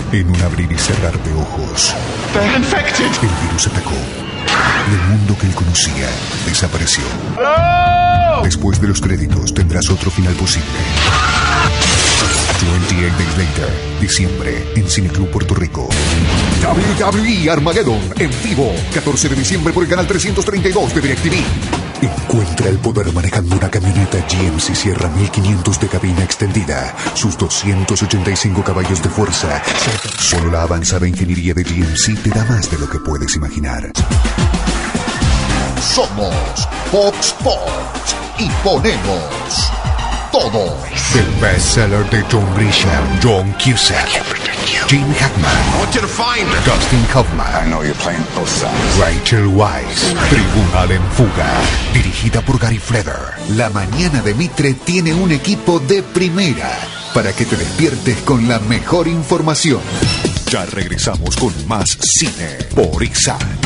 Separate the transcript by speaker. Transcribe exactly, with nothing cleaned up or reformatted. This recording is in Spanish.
Speaker 1: En un abrir y cerrar de ojos,
Speaker 2: They're infected.
Speaker 1: el virus atacó y el mundo que él conocía desapareció.
Speaker 2: Hello.
Speaker 1: Después de los créditos tendrás otro final posible. veintiocho Days Later, diciembre, en Cineclub Puerto Rico. W W E Armageddon, en vivo, catorce de diciembre por el canal trescientos treinta y dos de DirecTV. Encuentra el poder manejando una camioneta G M C Sierra mil quinientos de cabina extendida. Sus doscientos ochenta y cinco caballos de fuerza. Solo la avanzada ingeniería de G M C te da más de lo que puedes imaginar. Somos Fox Sports y ponemos todo. El bestseller de John Grisham, John Cusack, Gene Hackman,
Speaker 2: I want you to find her.
Speaker 1: Dustin Hoffman,
Speaker 2: I know you're playing both sides.
Speaker 1: Rachel Weisz, Tribunal en Fuga, dirigida por Gary Fleder. La mañana de Mitre tiene un equipo de primera para que te despiertes con la mejor información. Ya regresamos con más cine por I S A T.